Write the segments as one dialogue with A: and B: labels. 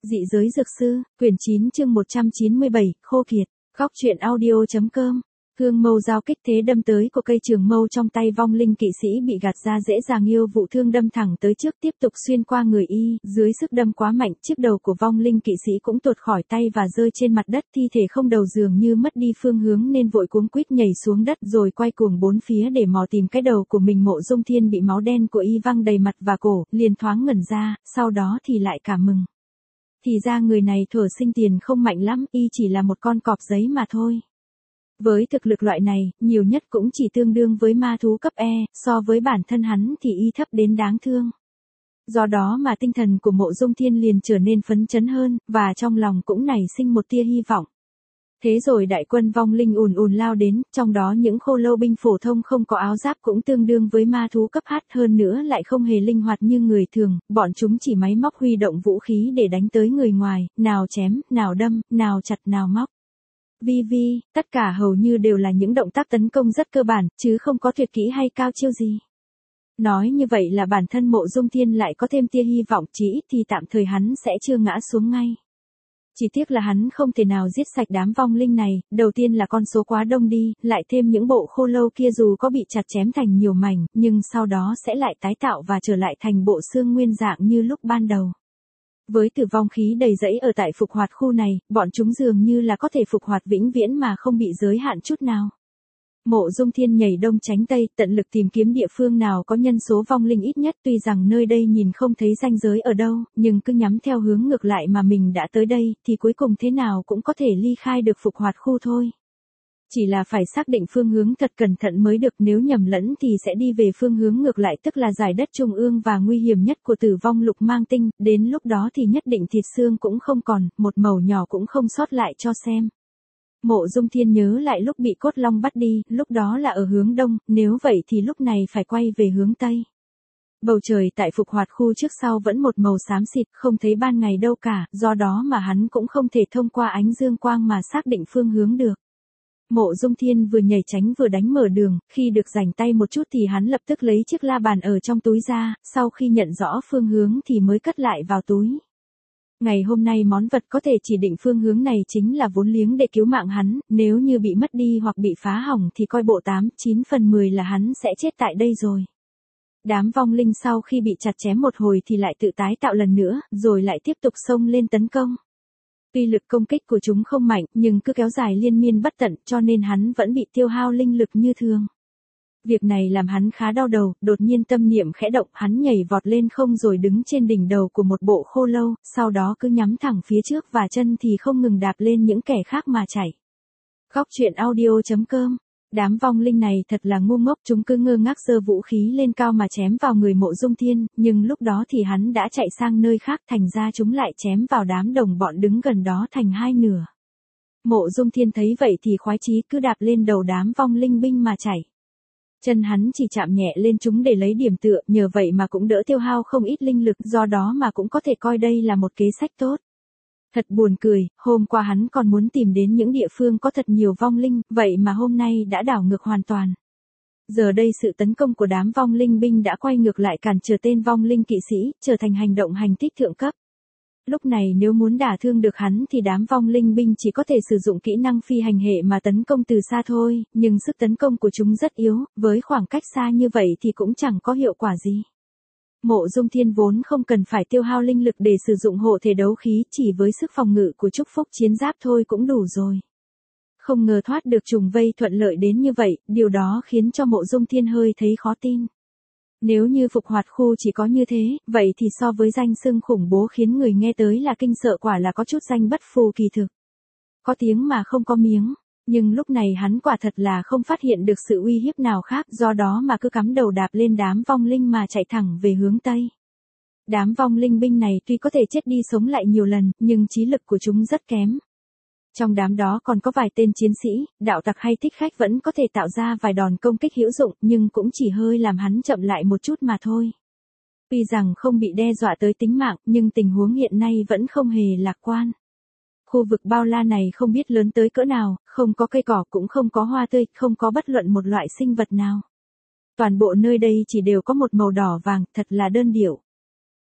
A: Dị giới dược sư, quyển 9 chương 197, khô kiệt, góc truyện audio.com. Hương mâu giao kích thế đâm tới của cây trường mâu trong tay vong linh kỵ sĩ bị gạt ra dễ dàng yêu vụ thương đâm thẳng tới trước tiếp tục xuyên qua người y, dưới sức đâm quá mạnh, chiếc đầu của vong linh kỵ sĩ cũng tuột khỏi tay và rơi trên mặt đất, thi thể không đầu dường như mất đi phương hướng nên vội cuống quýt nhảy xuống đất rồi quay cuồng bốn phía để mò tìm cái đầu của mình. Mộ Dung Thiên bị máu đen của y văng đầy mặt và cổ, liền thoáng ngẩn ra, sau đó thì lại cảm mừng. Thì ra người này thuở sinh tiền không mạnh lắm, y chỉ là một con cọp giấy mà thôi. Với thực lực loại này, nhiều nhất cũng chỉ tương đương với ma thú cấp E, so với bản thân hắn thì y thấp đến đáng thương. Do đó mà tinh thần của Mộ Dung Thiên liền trở nên phấn chấn hơn, và trong lòng cũng nảy sinh một tia hy vọng. Thế rồi đại quân vong linh ùn ùn lao đến, trong đó những khô lâu binh phổ thông không có áo giáp cũng tương đương với ma thú cấp H, hơn nữa lại không hề linh hoạt như người thường, bọn chúng chỉ máy móc huy động vũ khí để đánh tới người ngoài, nào chém, nào đâm, nào chặt, nào móc. Tất cả hầu như đều là những động tác tấn công rất cơ bản, chứ không có tuyệt kỹ hay cao chiêu gì. Nói như vậy là bản thân Mộ Dung Thiên lại có thêm tia hy vọng, chỉ ít thì tạm thời hắn sẽ chưa ngã xuống ngay. Chỉ tiếc là hắn không thể nào giết sạch đám vong linh này, đầu tiên là con số quá đông đi, lại thêm những bộ khô lâu kia dù có bị chặt chém thành nhiều mảnh, nhưng sau đó sẽ lại tái tạo và trở lại thành bộ xương nguyên dạng như lúc ban đầu. Với tử vong khí đầy rẫy ở tại phục hoạt khu này, bọn chúng dường như là có thể phục hoạt vĩnh viễn mà không bị giới hạn chút nào. Mộ Dung Thiên nhảy đông tránh tây, tận lực tìm kiếm địa phương nào có nhân số vong linh ít nhất, tuy rằng nơi đây nhìn không thấy ranh giới ở đâu, nhưng cứ nhắm theo hướng ngược lại mà mình đã tới đây, thì cuối cùng thế nào cũng có thể ly khai được phục hoạt khu thôi. Chỉ là phải xác định phương hướng thật cẩn thận mới được, nếu nhầm lẫn thì sẽ đi về phương hướng ngược lại, tức là giải đất trung ương và nguy hiểm nhất của Tử Vong Lục Mang Tinh, đến lúc đó thì nhất định thịt xương cũng không còn, một mẩu nhỏ cũng không sót lại cho xem. Mộ Dung Thiên nhớ lại lúc bị cốt long bắt đi, lúc đó là ở hướng đông, nếu vậy thì lúc này phải quay về hướng tây. Bầu trời tại phục hoạt khu trước sau vẫn một màu xám xịt, không thấy ban ngày đâu cả, do đó mà hắn cũng không thể thông qua ánh dương quang mà xác định phương hướng được. Mộ Dung Thiên vừa nhảy tránh vừa đánh mở đường, khi được rảnh tay một chút thì hắn lập tức lấy chiếc la bàn ở trong túi ra, sau khi nhận rõ phương hướng thì mới cất lại vào túi. Ngày hôm nay món vật có thể chỉ định phương hướng này chính là vốn liếng để cứu mạng hắn, nếu như bị mất đi hoặc bị phá hỏng thì coi bộ 8-9 phần 10 là hắn sẽ chết tại đây rồi. Đám vong linh sau khi bị chặt chém một hồi thì lại tự tái tạo lần nữa, rồi lại tiếp tục xông lên tấn công. Tuy lực công kích của chúng không mạnh, nhưng cứ kéo dài liên miên bất tận, cho nên hắn vẫn bị tiêu hao linh lực như thường. Việc này làm hắn khá đau đầu, đột nhiên tâm niệm khẽ động, hắn nhảy vọt lên không rồi đứng trên đỉnh đầu của một bộ khô lâu, sau đó cứ nhắm thẳng phía trước và chân thì không ngừng đạp lên những kẻ khác mà chạy. Góc truyện audio.com. Đám vong linh này thật là ngu ngốc, chúng cứ ngơ ngác giơ vũ khí lên cao mà chém vào người Mộ Dung Thiên, nhưng lúc đó thì hắn đã chạy sang nơi khác, thành ra chúng lại chém vào đám đồng bọn đứng gần đó thành hai nửa. Mộ Dung Thiên thấy vậy thì khoái chí cứ đạp lên đầu đám vong linh binh mà chạy. Chân hắn chỉ chạm nhẹ lên chúng để lấy điểm tựa, nhờ vậy mà cũng đỡ tiêu hao không ít linh lực, do đó mà cũng có thể coi đây là một kế sách tốt. Thật buồn cười, hôm qua hắn còn muốn tìm đến những địa phương có thật nhiều vong linh, vậy mà hôm nay đã đảo ngược hoàn toàn. Giờ đây sự tấn công của đám vong linh binh đã quay ngược lại, cản trở tên vong linh kỵ sĩ, trở thành hành động hành thích thượng cấp. Lúc này nếu muốn đả thương được hắn thì đám vong linh binh chỉ có thể sử dụng kỹ năng phi hành hệ mà tấn công từ xa thôi, nhưng sức tấn công của chúng rất yếu, với khoảng cách xa như vậy thì cũng chẳng có hiệu quả gì. Mộ Dung Thiên vốn không cần phải tiêu hao linh lực để sử dụng hộ thể đấu khí, chỉ với sức phòng ngự của chúc phúc chiến giáp thôi cũng đủ rồi. Không ngờ thoát được trùng vây thuận lợi đến như vậy, điều đó khiến cho Mộ Dung Thiên hơi thấy khó tin. Nếu như phục hoạt khu chỉ có như thế, vậy thì so với danh xưng khủng bố khiến người nghe tới là kinh sợ, quả là có chút danh bất phù kỳ thực. Có tiếng mà không có miếng, nhưng lúc này hắn quả thật là không phát hiện được sự uy hiếp nào khác, do đó mà cứ cắm đầu đạp lên đám vong linh mà chạy thẳng về hướng Tây. Đám vong linh binh này tuy có thể chết đi sống lại nhiều lần, nhưng trí lực của chúng rất kém. Trong đám đó còn có vài tên chiến sĩ, đạo tặc hay thích khách vẫn có thể tạo ra vài đòn công kích hữu dụng, nhưng cũng chỉ hơi làm hắn chậm lại một chút mà thôi. Tuy rằng không bị đe dọa tới tính mạng, nhưng tình huống hiện nay vẫn không hề lạc quan. Khu vực bao la này không biết lớn tới cỡ nào, không có cây cỏ cũng không có hoa tươi, không có bất luận một loại sinh vật nào. Toàn bộ nơi đây chỉ đều có một màu đỏ vàng, thật là đơn điệu.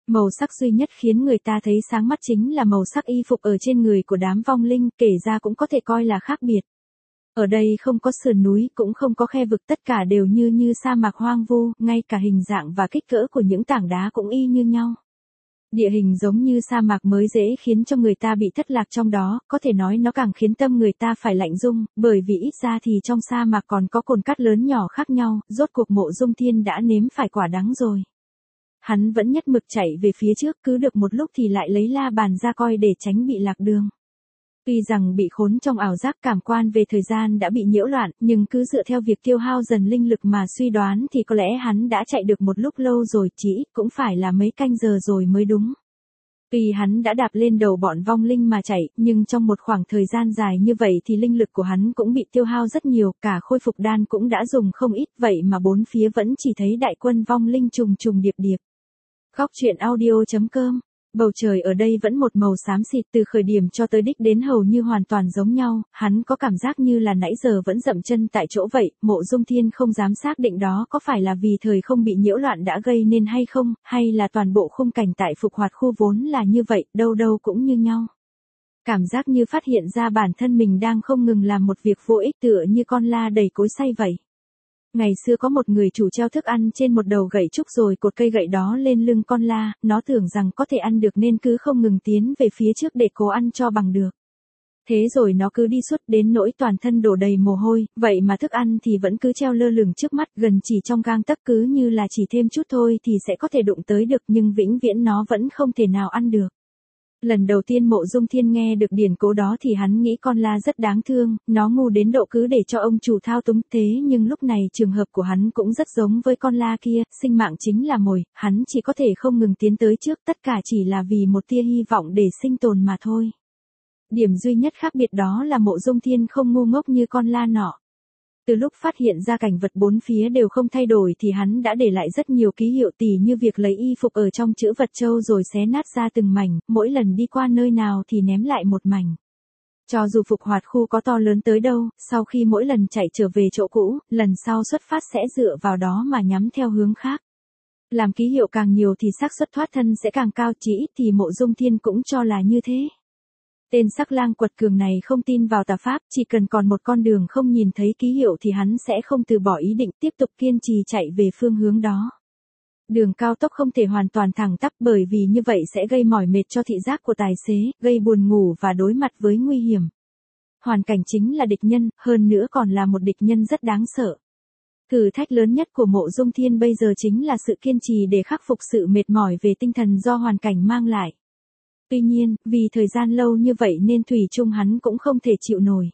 A: Màu sắc duy nhất khiến người ta thấy sáng mắt chính là màu sắc y phục ở trên người của đám vong linh, kể ra cũng có thể coi là khác biệt. Ở đây không có sườn núi, cũng không có khe vực, tất cả đều như sa mạc hoang vu, ngay cả hình dạng và kích cỡ của những tảng đá cũng y như nhau. Địa hình giống như sa mạc mới dễ khiến cho người ta bị thất lạc trong đó, có thể nói nó càng khiến tâm người ta phải lạnh rung, bởi vì ít ra thì trong sa mạc còn có cồn cát lớn nhỏ khác nhau, rốt cuộc Mộ Dung Thiên đã nếm phải quả đắng rồi. Hắn vẫn nhất mực chạy về phía trước, cứ được một lúc thì lại lấy la bàn ra coi để tránh bị lạc đường. Tuy rằng bị khốn trong ảo giác cảm quan về thời gian đã bị nhiễu loạn, nhưng cứ dựa theo việc tiêu hao dần linh lực mà suy đoán thì có lẽ hắn đã chạy được một lúc lâu rồi, chỉ cũng phải là mấy canh giờ rồi mới đúng. Tuy hắn đã đạp lên đầu bọn vong linh mà chạy, nhưng trong một khoảng thời gian dài như vậy thì linh lực của hắn cũng bị tiêu hao rất nhiều, cả khôi phục đan cũng đã dùng không ít, vậy mà bốn phía vẫn chỉ thấy đại quân vong linh trùng trùng điệp điệp. Góc truyện audio.com. Bầu trời ở đây vẫn một màu xám xịt, từ khởi điểm cho tới đích đến hầu như hoàn toàn giống nhau, hắn có cảm giác như là nãy giờ vẫn dậm chân tại chỗ vậy. Mộ Dung Thiên không dám xác định đó có phải là vì thời không bị nhiễu loạn đã gây nên hay không, hay là toàn bộ khung cảnh tại Phục Hoạt khu vốn là như vậy, đâu đâu cũng như nhau. Cảm giác như phát hiện ra bản thân mình đang không ngừng làm một việc vô ích, tựa như con la đầy cối xay vậy. Ngày xưa có một người chủ treo thức ăn trên một đầu gậy trúc rồi cột cây gậy đó lên lưng con la, nó tưởng rằng có thể ăn được nên cứ không ngừng tiến về phía trước để cố ăn cho bằng được. Thế rồi nó cứ đi suốt đến nỗi toàn thân đổ đầy mồ hôi, vậy mà thức ăn thì vẫn cứ treo lơ lửng trước mắt, gần chỉ trong gang tấc, cứ như là chỉ thêm chút thôi thì sẽ có thể đụng tới được, nhưng vĩnh viễn nó vẫn không thể nào ăn được. Lần đầu tiên Mộ Dung Thiên nghe được điển cố đó thì hắn nghĩ con la rất đáng thương, nó ngu đến độ cứ để cho ông chủ thao túng, thế nhưng lúc này trường hợp của hắn cũng rất giống với con la kia, sinh mạng chính là mồi, hắn chỉ có thể không ngừng tiến tới trước, tất cả chỉ là vì một tia hy vọng để sinh tồn mà thôi. Điểm duy nhất khác biệt đó là Mộ Dung Thiên không ngu ngốc như con la nọ. Từ lúc phát hiện ra cảnh vật bốn phía đều không thay đổi thì hắn đã để lại rất nhiều ký hiệu, tỉ như việc lấy y phục ở trong trữ vật châu rồi xé nát ra từng mảnh, mỗi lần đi qua nơi nào thì ném lại một mảnh. Cho dù Phục Hoạt khu có to lớn tới đâu, sau khi mỗi lần chạy trở về chỗ cũ, lần sau xuất phát sẽ dựa vào đó mà nhắm theo hướng khác. Làm ký hiệu càng nhiều thì xác suất thoát thân sẽ càng cao, chỉ ít thì Mộ Dung Thiên cũng cho là như thế. Tên sắc lang quật cường này không tin vào tà pháp, chỉ cần còn một con đường không nhìn thấy ký hiệu thì hắn sẽ không từ bỏ ý định, tiếp tục kiên trì chạy về phương hướng đó. Đường cao tốc không thể hoàn toàn thẳng tắp, bởi vì như vậy sẽ gây mỏi mệt cho thị giác của tài xế, gây buồn ngủ và đối mặt với nguy hiểm. Hoàn cảnh chính là địch nhân, hơn nữa còn là một địch nhân rất đáng sợ. Thử thách lớn nhất của Mộ Dung Thiên bây giờ chính là sự kiên trì để khắc phục sự mệt mỏi về tinh thần do hoàn cảnh mang lại. Tuy nhiên, vì thời gian lâu như vậy nên thủy chung hắn cũng không thể chịu nổi.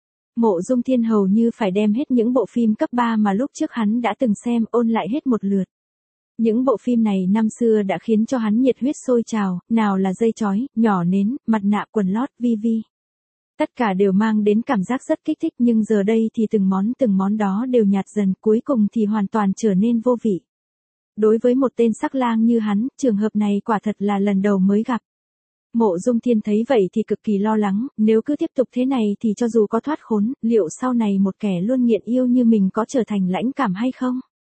A: Mộ Dung Thiên hầu như phải đem hết những bộ phim cấp 3 mà lúc trước hắn đã từng xem ôn lại hết một lượt. Những bộ phim này năm xưa đã khiến cho hắn nhiệt huyết sôi trào, nào là Dây Chói, Nhỏ Nến, Mặt Nạ Quần Lót, Vi. Tất cả đều mang đến cảm giác rất kích thích, nhưng giờ đây thì từng món đó đều nhạt dần, cuối cùng thì hoàn toàn trở nên vô vị. Đối với một tên sắc lang như hắn, trường hợp này quả thật là lần đầu mới gặp. Mộ Dung Thiên thấy vậy thì cực kỳ lo lắng, nếu cứ tiếp tục thế này thì cho dù có thoát khốn, liệu sau này một kẻ luôn nghiện yêu như mình có trở thành lãnh cảm hay không?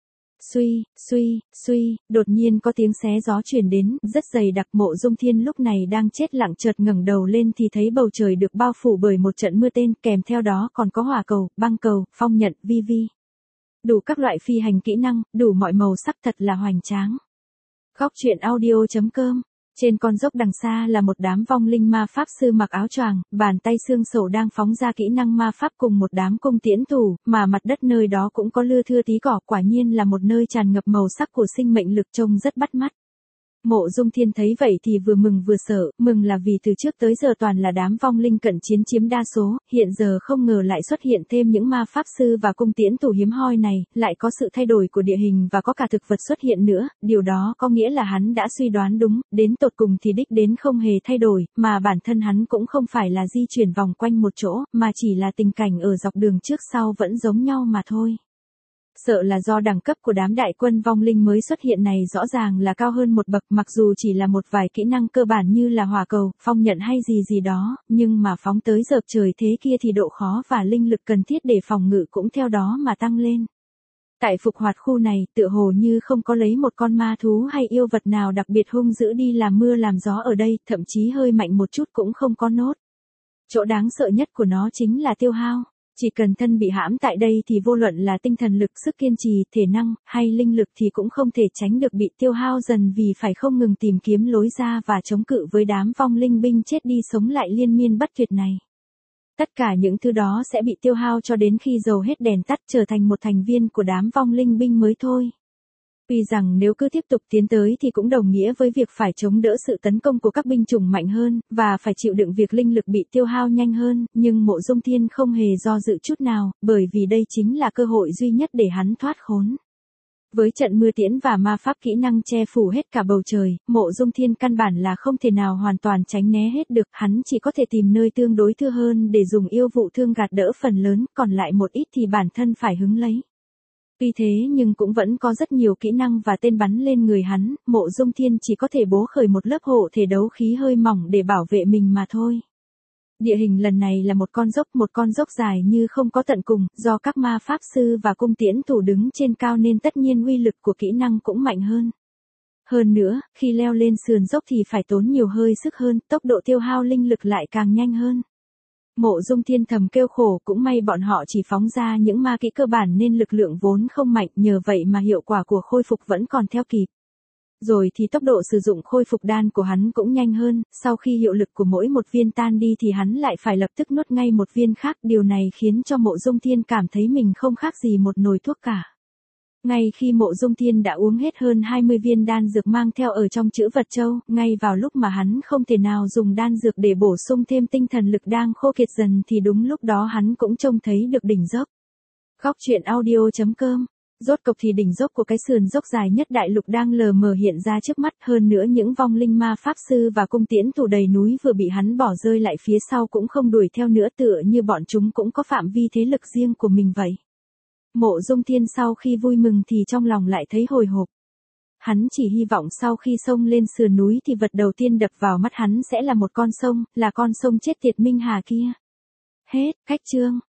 A: Suy, đột nhiên có tiếng xé gió truyền đến, rất dày đặc. Mộ Dung Thiên lúc này đang chết lặng, chợt ngẩng đầu lên thì thấy bầu trời được bao phủ bởi một trận mưa tên, kèm theo đó còn có hỏa cầu, băng cầu, phong nhận, vi. Đủ các loại phi hành kỹ năng, đủ mọi màu sắc, thật là hoành tráng. Góc truyện audio.com. Trên con dốc đằng xa là một đám vong linh ma pháp sư mặc áo choàng, bàn tay xương sầu đang phóng ra kỹ năng ma pháp cùng một đám cung tiễn thủ, mà mặt đất nơi đó cũng có lưa thưa tí cỏ, quả nhiên là một nơi tràn ngập màu sắc của sinh mệnh lực, trông rất bắt mắt. Mộ Dung Thiên thấy vậy thì vừa mừng vừa sợ, mừng là vì từ trước tới giờ toàn là đám vong linh cận chiến chiếm đa số, hiện giờ không ngờ lại xuất hiện thêm những ma pháp sư và cung tiễn thủ hiếm hoi này, lại có sự thay đổi của địa hình và có cả thực vật xuất hiện nữa, điều đó có nghĩa là hắn đã suy đoán đúng, đến tột cùng thì đích đến không hề thay đổi, mà bản thân hắn cũng không phải là di chuyển vòng quanh một chỗ, mà chỉ là tình cảnh ở dọc đường trước sau vẫn giống nhau mà thôi. Sợ là do đẳng cấp của đám đại quân vong linh mới xuất hiện này rõ ràng là cao hơn một bậc, mặc dù chỉ là một vài kỹ năng cơ bản như là hỏa cầu, phong nhận hay gì đó, nhưng mà phóng tới dợp trời thế kia thì độ khó và linh lực cần thiết để phòng ngự cũng theo đó mà tăng lên. Tại phục hoạt khu này, tựa hồ như không có lấy một con ma thú hay yêu vật nào đặc biệt hung dữ đi làm mưa làm gió ở đây, thậm chí hơi mạnh một chút cũng không có nốt. Chỗ đáng sợ nhất của nó chính là tiêu hao. Chỉ cần thân bị hãm tại đây thì vô luận là tinh thần lực, sức kiên trì, thể năng, hay linh lực thì cũng không thể tránh được bị tiêu hao dần vì phải không ngừng tìm kiếm lối ra và chống cự với đám vong linh binh chết đi sống lại liên miên bất tuyệt này. Tất cả những thứ đó sẽ bị tiêu hao cho đến khi dầu hết đèn tắt trở thành một thành viên của đám vong linh binh mới thôi. Tuy rằng nếu cứ tiếp tục tiến tới thì cũng đồng nghĩa với việc phải chống đỡ sự tấn công của các binh chủng mạnh hơn, và phải chịu đựng việc linh lực bị tiêu hao nhanh hơn, nhưng Mộ Dung Thiên không hề do dự chút nào, bởi vì đây chính là cơ hội duy nhất để hắn thoát khốn. Với trận mưa tiễn và ma pháp kỹ năng che phủ hết cả bầu trời, Mộ Dung Thiên căn bản là không thể nào hoàn toàn tránh né hết được, hắn chỉ có thể tìm nơi tương đối thưa hơn để dùng yêu vụ thương gạt đỡ phần lớn, còn lại một ít thì bản thân phải hứng lấy. Tuy thế nhưng cũng vẫn có rất nhiều kỹ năng và tên bắn lên người hắn, Mộ Dung Thiên chỉ có thể bố khởi một lớp hộ thể đấu khí hơi mỏng để bảo vệ mình mà thôi. Địa hình lần này là một con dốc dài như không có tận cùng, do các ma pháp sư và cung tiễn thủ đứng trên cao nên tất nhiên uy lực của kỹ năng cũng mạnh hơn. Hơn nữa, khi leo lên sườn dốc thì phải tốn nhiều hơi sức hơn, tốc độ tiêu hao linh lực lại càng nhanh hơn. Mộ Dung Thiên thầm kêu khổ, cũng may bọn họ chỉ phóng ra những ma kỹ cơ bản nên lực lượng vốn không mạnh, nhờ vậy mà hiệu quả của khôi phục vẫn còn theo kịp. Rồi thì tốc độ sử dụng khôi phục đan của hắn cũng nhanh hơn, sau khi hiệu lực của mỗi một viên tan đi thì hắn lại phải lập tức nuốt ngay một viên khác, điều này khiến cho Mộ Dung Thiên cảm thấy mình không khác gì một nồi thuốc cả. Ngay khi Mộ Dung Thiên đã uống hết hơn 20 viên đan dược mang theo ở trong trữ vật châu, ngay vào lúc mà hắn không thể nào dùng đan dược để bổ sung thêm tinh thần lực đang khô kiệt dần thì đúng lúc đó hắn cũng trông thấy được đỉnh dốc. Góc truyện audio.com. Rốt cục thì đỉnh dốc của cái sườn dốc dài nhất đại lục đang lờ mờ hiện ra trước mắt, hơn nữa những vong linh ma pháp sư và cung tiễn thủ đầy núi vừa bị hắn bỏ rơi lại phía sau cũng không đuổi theo nữa, tựa như bọn chúng cũng có phạm vi thế lực riêng của mình vậy. Mộ Dung Thiên sau khi vui mừng thì trong lòng lại thấy hồi hộp. Hắn chỉ hy vọng sau khi xông lên sườn núi thì vật đầu tiên đập vào mắt hắn sẽ là một con sông, là con sông chết tiệt Minh Hà kia. Hết, khách chương.